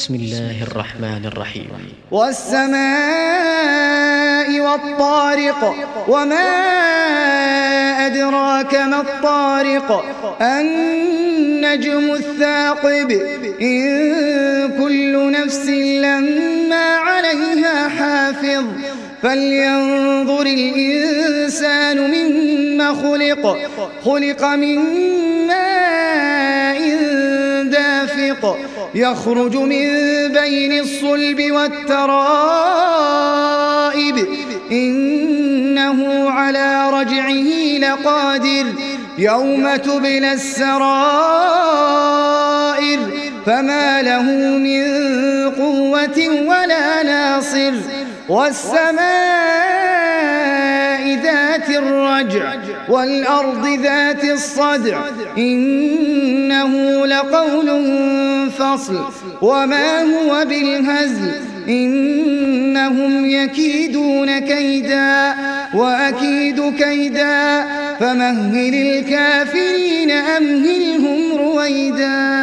بسم الله الرحمن الرحيم. والسماء والطارق وما أدراك ما الطارق النجم الثاقب إن كل نفس لما عليها حافظ فلينظر الإنسان مما خلق من ماء دافق يخرج من بين الصلب والترائب إنه على رجعه لقادر يوم تبلى السرائر فما له من قوة ولا ناصر والسماء ذات الرجع والأرض ذات الصدع إنه لقول فصل وما هو بالهزل إنهم يكيدون كيدا وأكيد كيدا فمهل الكافرين أمهلهم رويدا.